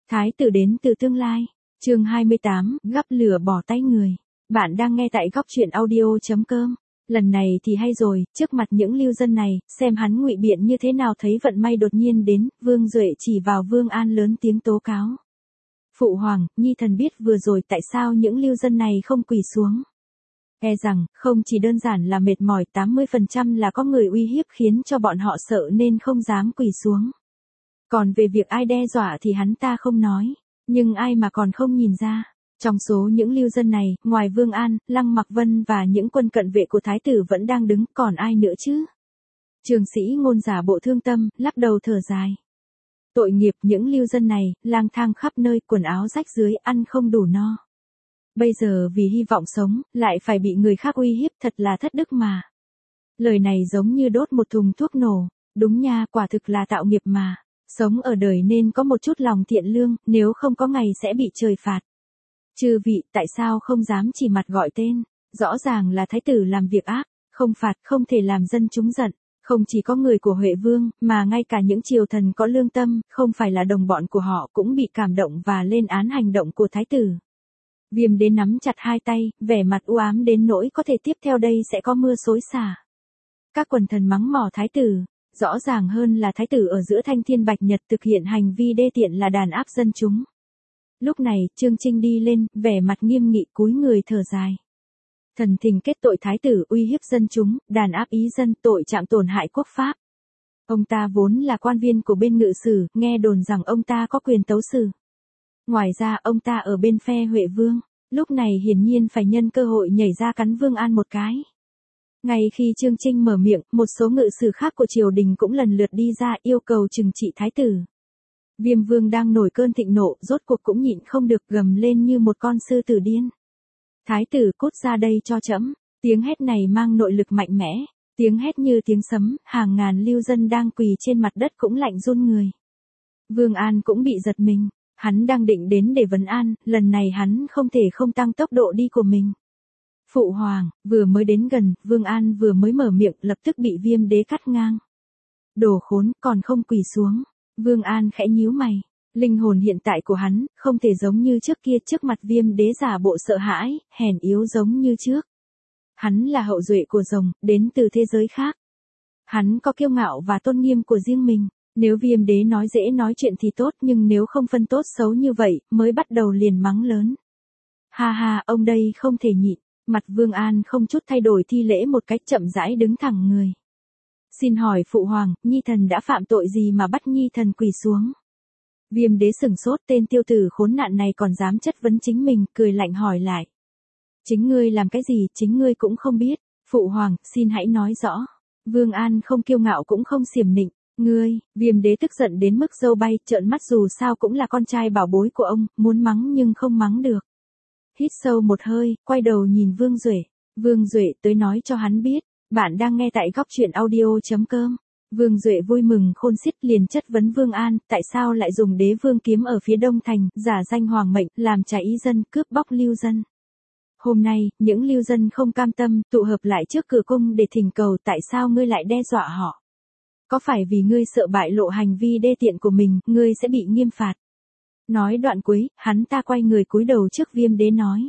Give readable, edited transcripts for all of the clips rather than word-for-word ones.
Thái tử đến từ tương lai. Chương 28, gắp lửa bỏ tay người. Bạn đang nghe tại góc truyện audio.com. Lần này thì hay rồi, trước mặt những lưu dân này, xem hắn ngụy biện như thế nào. Thấy vận may đột nhiên đến, Vương Duệ chỉ vào Vương An lớn tiếng tố cáo. Phụ hoàng, nhi thần biết vừa rồi tại sao những lưu dân này không quỳ xuống. E rằng, không chỉ đơn giản là mệt mỏi, 80% là có người uy hiếp khiến cho bọn họ sợ nên không dám quỳ xuống. Còn về việc ai đe dọa thì hắn ta không nói, nhưng ai mà còn không nhìn ra. Trong số những lưu dân này, ngoài Vương An, Lăng Mặc Vân và những quân cận vệ của thái tử vẫn đang đứng, còn ai nữa chứ? Trường sĩ Ngôn giả bộ thương tâm, lắc đầu thở dài. Tội nghiệp những lưu dân này, lang thang khắp nơi, quần áo rách rưới, ăn không đủ no. Bây giờ vì hy vọng sống, lại phải bị người khác uy hiếp, thật là thất đức mà. Lời này giống như đốt một thùng thuốc nổ. Đúng nha, quả thực là tạo nghiệp mà. Sống ở đời nên có một chút lòng thiện lương, nếu không có ngày sẽ bị trời phạt. Chư vị, tại sao không dám chỉ mặt gọi tên? Rõ ràng là thái tử làm việc ác, không phạt, không thể làm dân chúng giận. Không chỉ có người của Huệ Vương, mà ngay cả những triều thần có lương tâm, không phải là đồng bọn của họ cũng bị cảm động và lên án hành động của thái tử. Viêm Đế nắm chặt hai tay, vẻ mặt u ám đến nỗi có thể tiếp theo đây sẽ có mưa xối xả. Các quần thần mắng mỏ thái tử, rõ ràng hơn là thái tử ở giữa thanh thiên bạch nhật thực hiện hành vi đê tiện là đàn áp dân chúng. Lúc này, Trương Trinh đi lên, vẻ mặt nghiêm nghị cúi người thở dài. Thần thình kết tội thái tử uy hiếp dân chúng, đàn áp ý dân, tội trạng tổn hại quốc pháp. Ông ta vốn là quan viên của bên ngự sử, nghe đồn rằng ông ta có quyền tấu xử. Ngoài ra ông ta ở bên phe Huệ Vương, lúc này hiển nhiên phải nhân cơ hội nhảy ra cắn Vương An một cái. Ngay khi Trương Trinh mở miệng, một số ngự sử khác của triều đình cũng lần lượt đi ra yêu cầu trừng trị thái tử. Viêm Vương đang nổi cơn thịnh nộ, rốt cuộc cũng nhịn không được gầm lên như một con sư tử điên. Thái tử cút ra đây cho trẫm. Tiếng hét này mang nội lực mạnh mẽ, tiếng hét như tiếng sấm, hàng ngàn lưu dân đang quỳ trên mặt đất cũng lạnh run người. Vương An cũng bị giật mình, hắn đang định đến để vấn an, lần này hắn không thể không tăng tốc độ đi của mình. Phụ hoàng, vừa mới đến gần, Vương An vừa mới mở miệng lập tức bị Viêm Đế cắt ngang. Đồ khốn, còn không quỳ xuống. Vương An khẽ nhíu mày. Linh hồn hiện tại của hắn, không thể giống như trước kia trước mặt Viêm Đế giả bộ sợ hãi, hèn yếu giống như trước. Hắn là hậu duệ của rồng, đến từ thế giới khác. Hắn có kiêu ngạo và tôn nghiêm của riêng mình. Nếu Viêm Đế nói dễ nói chuyện thì tốt, nhưng nếu không phân tốt xấu như vậy, mới bắt đầu liền mắng lớn. Ha ha, ông đây không thể nhịn. Mặt Vương An không chút thay đổi thi lễ một cách chậm rãi đứng thẳng người. Xin hỏi phụ hoàng, nhi thần đã phạm tội gì mà bắt nhi thần quỳ xuống? Viêm Đế sửng sốt, tên tiêu tử khốn nạn này còn dám chất vấn chính mình, cười lạnh hỏi lại. Chính ngươi làm cái gì, chính ngươi cũng không biết. Phụ hoàng, xin hãy nói rõ. Vương An không kiêu ngạo cũng không xiểm nịnh. Ngươi, Viêm Đế tức giận đến mức râu bay, trợn mắt dù sao cũng là con trai bảo bối của ông, muốn mắng nhưng không mắng được. Hít sâu một hơi, quay đầu nhìn Vương Duệ. Vương Duệ tới nói cho hắn biết, bạn đang nghe tại góc truyện audio.com. Vương Duệ vui mừng khôn xiết liền chất vấn Vương An, tại sao lại dùng Đế Vương kiếm ở phía đông thành, giả danh hoàng mệnh, làm trái ý dân, cướp bóc lưu dân. Hôm nay, những lưu dân không cam tâm, tụ hợp lại trước cửa cung để thỉnh cầu tại sao ngươi lại đe dọa họ. Có phải vì ngươi sợ bại lộ hành vi đê tiện của mình, ngươi sẽ bị nghiêm phạt. Nói đoạn cuối, hắn ta quay người cúi đầu trước Viêm Đế nói.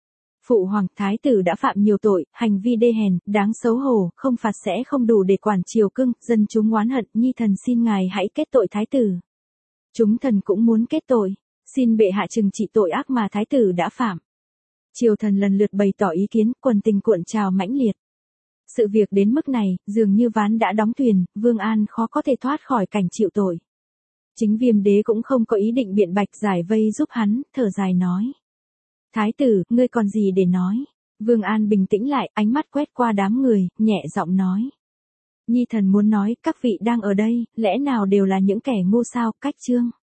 Phụ hoàng, thái tử đã phạm nhiều tội, hành vi đê hèn, đáng xấu hổ, không phạt sẽ không đủ để quản triều cưng, dân chúng oán hận, nhi thần xin ngài hãy kết tội thái tử. Chúng thần cũng muốn kết tội, xin bệ hạ trừng trị tội ác mà thái tử đã phạm. Triều thần lần lượt bày tỏ ý kiến, quần tình cuộn trào mãnh liệt. Sự việc đến mức này, dường như ván đã đóng thuyền, Vương An khó có thể thoát khỏi cảnh chịu tội. Chính Viêm Đế cũng không có ý định biện bạch giải vây giúp hắn, thở dài nói. Thái tử, ngươi còn gì để nói? Vương An bình tĩnh lại, ánh mắt quét qua đám người, nhẹ giọng nói. Nhi thần muốn nói, các vị đang ở đây, lẽ nào đều là những kẻ ngu sao, cách chương.